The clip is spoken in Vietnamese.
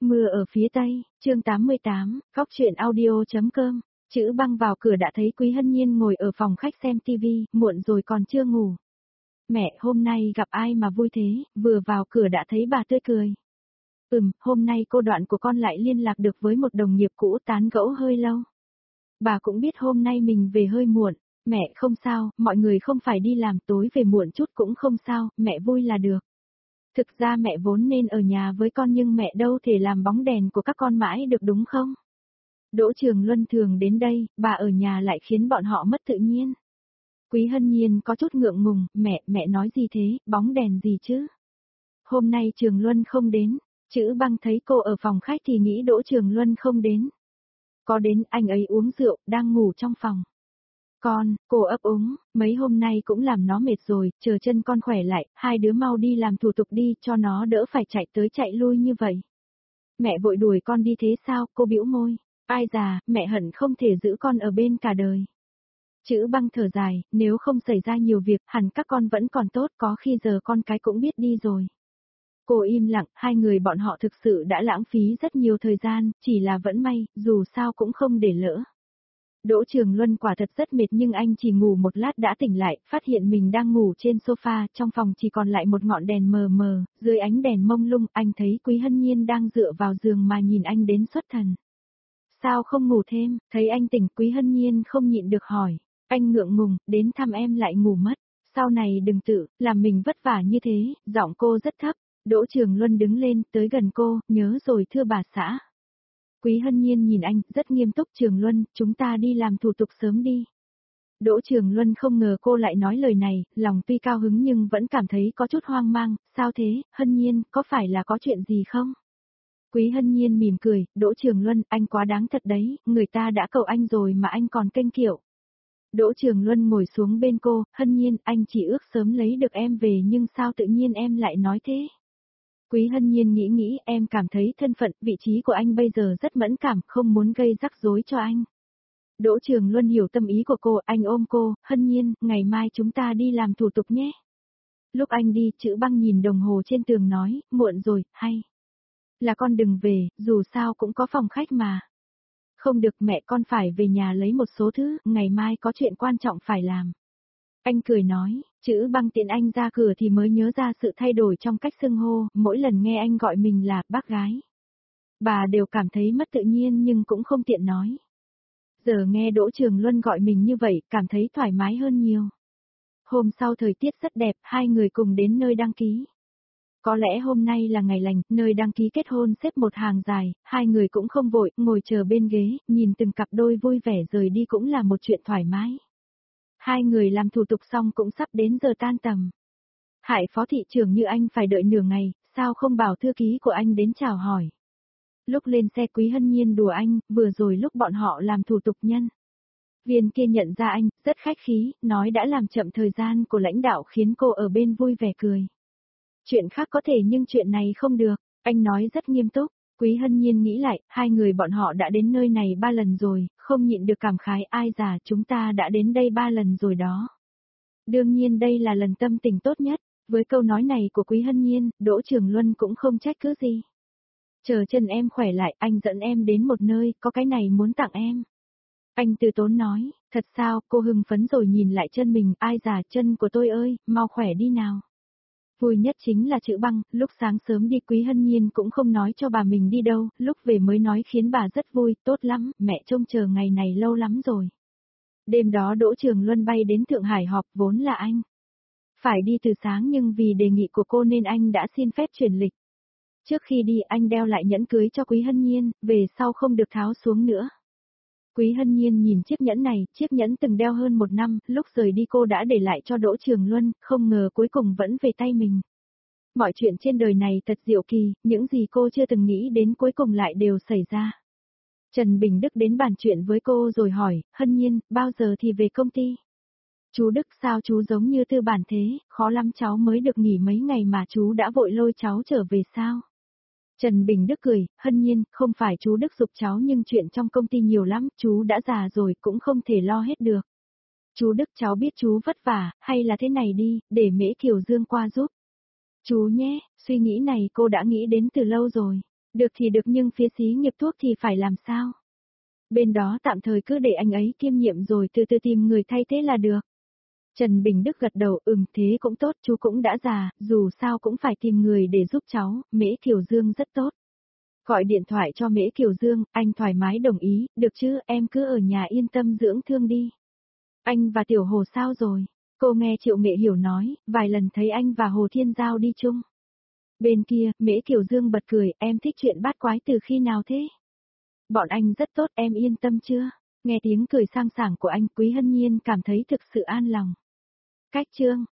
Mưa ở phía Tây, chương 88, góc truyện audio.com. Chữ Băng vào cửa đã thấy Quý Hân Nhiên ngồi ở phòng khách xem tivi, muộn rồi còn chưa ngủ. Mẹ, hôm nay gặp ai mà vui thế, vừa vào cửa đã thấy bà tươi cười. Hôm nay cô Đoạn của con lại liên lạc được với một đồng nghiệp cũ, tán gẫu hơi lâu. Bà cũng biết hôm nay mình về hơi muộn. Mẹ, không sao, mọi người không phải đi làm, tối về muộn chút cũng không sao, mẹ vui là được. Thực ra mẹ vốn nên ở nhà với con nhưng mẹ đâu thể làm bóng đèn của các con mãi được đúng không? Đỗ Trường Luân thường đến đây, bà ở nhà lại khiến bọn họ mất tự nhiên. Quý Hân Nhiên có chút ngượng ngùng, mẹ nói gì thế, bóng đèn gì chứ? Hôm nay Trường Luân không đến, Chữ Băng thấy cô ở phòng khách thì nghĩ Đỗ Trường Luân không đến. Có đến, anh ấy uống rượu, đang ngủ trong phòng. Cô ấp úng, mấy hôm nay cũng làm nó mệt rồi, chờ chân con khỏe lại, hai đứa mau đi làm thủ tục đi cho nó đỡ phải chạy tới chạy lui như vậy. Mẹ vội đuổi con đi thế sao, cô bĩu môi. Ai già, mẹ hận không thể giữ con ở bên cả đời. Chữ Băng thở dài, nếu không xảy ra nhiều việc, hẳn các con vẫn còn tốt, có khi giờ con cái cũng biết đi rồi. Cô im lặng, hai người bọn họ thực sự đã lãng phí rất nhiều thời gian, chỉ là vẫn may, dù sao cũng không để lỡ. Đỗ Trường Luân quả thật rất mệt nhưng anh chỉ ngủ một lát đã tỉnh lại, phát hiện mình đang ngủ trên sofa, trong phòng chỉ còn lại một ngọn đèn mờ mờ, dưới ánh đèn mông lung, anh thấy Quý Hân Nhiên đang dựa vào giường mà nhìn anh đến xuất thần. Sao không ngủ thêm, thấy anh tỉnh Quý Hân Nhiên không nhịn được hỏi, anh ngượng ngùng, đến thăm em lại ngủ mất, sau này đừng tự, làm mình vất vả như thế, giọng cô rất thấp. Đỗ Trường Luân đứng lên, tới gần cô, nhớ rồi thưa bà xã. Quý Hân Nhiên nhìn anh, rất nghiêm túc. Trường Luân, chúng ta đi làm thủ tục sớm đi. Đỗ Trường Luân không ngờ cô lại nói lời này, lòng tuy cao hứng nhưng vẫn cảm thấy có chút hoang mang, sao thế, Hân Nhiên, có phải là có chuyện gì không? Quý Hân Nhiên mỉm cười, Đỗ Trường Luân, anh quá đáng thật đấy, người ta đã cầu anh rồi mà anh còn kênh kiệu. Đỗ Trường Luân ngồi xuống bên cô, Hân Nhiên, anh chỉ ước sớm lấy được em về nhưng sao tự nhiên em lại nói thế? Quý Hân Nhiên nghĩ em cảm thấy thân phận, vị trí của anh bây giờ rất mẫn cảm, không muốn gây rắc rối cho anh. Đỗ Trường Luân hiểu tâm ý của cô, anh ôm cô, Hân Nhiên, ngày mai chúng ta đi làm thủ tục nhé. Lúc anh đi, Chữ Băng nhìn đồng hồ trên tường nói, muộn rồi, hay là con đừng về, dù sao cũng có phòng khách mà. Không được, mẹ con phải về nhà lấy một số thứ, ngày mai có chuyện quan trọng phải làm. Anh cười nói, Chữ Băng tiện anh ra cửa thì mới nhớ ra sự thay đổi trong cách xưng hô, mỗi lần nghe anh gọi mình là bác gái. Bà đều cảm thấy mất tự nhiên nhưng cũng không tiện nói. Giờ nghe Đỗ Trường Luân gọi mình như vậy, cảm thấy thoải mái hơn nhiều. Hôm sau thời tiết rất đẹp, hai người cùng đến nơi đăng ký. Có lẽ hôm nay là ngày lành, nơi đăng ký kết hôn xếp một hàng dài, hai người cũng không vội, ngồi chờ bên ghế, nhìn từng cặp đôi vui vẻ rời đi cũng là một chuyện thoải mái. Hai người làm thủ tục xong cũng sắp đến giờ tan tầm. Hải phó thị trưởng như anh phải đợi nửa ngày, sao không bảo thư ký của anh đến chào hỏi. Lúc lên xe Quý Hân Nhiên đùa anh, vừa rồi lúc bọn họ làm thủ tục nhân viên kia nhận ra anh, rất khách khí, nói đã làm chậm thời gian của lãnh đạo khiến cô ở bên vui vẻ cười. Chuyện khác có thể nhưng chuyện này không được, anh nói rất nghiêm túc. Quý Hân Nhiên nghĩ lại, hai người bọn họ đã đến nơi này 3 lần rồi, không nhịn được cảm khái, ai già chúng ta đã đến đây 3 lần rồi đó. Đương nhiên đây là lần tâm tình tốt nhất, với câu nói này của Quý Hân Nhiên, Đỗ Trường Luân cũng không trách cứ gì. Chờ chân em khỏe lại, anh dẫn em đến một nơi, có cái này muốn tặng em. Anh từ tốn nói, thật sao, cô hưng phấn rồi nhìn lại chân mình, ai già chân của tôi ơi, mau khỏe đi nào. Vui nhất chính là Chữ Băng, lúc sáng sớm đi Quý Hân Nhiên cũng không nói cho bà mình đi đâu, lúc về mới nói khiến bà rất vui, tốt lắm, mẹ trông chờ ngày này lâu lắm rồi. Đêm đó Đỗ Trường Luân bay đến Thượng Hải họp, vốn là anh phải đi từ sáng nhưng vì đề nghị của cô nên anh đã xin phép chuyển lịch. Trước khi đi anh đeo lại nhẫn cưới cho Quý Hân Nhiên, về sau không được tháo xuống nữa. Quý Hân Nhiên nhìn chiếc nhẫn này, chiếc nhẫn từng đeo hơn 1 năm, lúc rời đi cô đã để lại cho Đỗ Trường Luân, không ngờ cuối cùng vẫn về tay mình. Mọi chuyện trên đời này thật diệu kỳ, những gì cô chưa từng nghĩ đến cuối cùng lại đều xảy ra. Trần Bình Đức đến bàn chuyện với cô rồi hỏi, Hân Nhiên, bao giờ thì về công ty? Chú Đức sao chú giống như tư bản thế, khó lắm cháu mới được nghỉ mấy ngày mà chú đã vội lôi cháu trở về sao? Trần Bình Đức cười, Hân Nhiên, không phải chú Đức giục cháu nhưng chuyện trong công ty nhiều lắm, chú đã già rồi cũng không thể lo hết được. Chú Đức cháu biết chú vất vả, hay là thế này đi, để Mễ Kiều Dương qua giúp. Chú nhé, suy nghĩ này cô đã nghĩ đến từ lâu rồi. Được thì được nhưng phía xí nghiệp thuốc thì phải làm sao? Bên đó tạm thời cứ để anh ấy kiêm nhiệm rồi từ từ tìm người thay thế là được. Trần Bình Đức gật đầu, thế cũng tốt, chú cũng đã già, dù sao cũng phải tìm người để giúp cháu, Mễ Kiều Dương rất tốt. Gọi điện thoại cho Mễ Kiều Dương, anh thoải mái đồng ý, được chứ, em cứ ở nhà yên tâm dưỡng thương đi. Anh và Tiểu Hồ sao rồi? Cô nghe Triệu Nghệ Hiểu nói, vài lần thấy anh và Hồ Thiên Giao đi chung. Bên kia, Mễ Kiều Dương bật cười, em thích chuyện bát quái từ khi nào thế? Bọn anh rất tốt, em yên tâm chưa? Nghe tiếng cười sang sảng của anh, Quý Hân Nhiên cảm thấy thực sự an lòng. Cách chương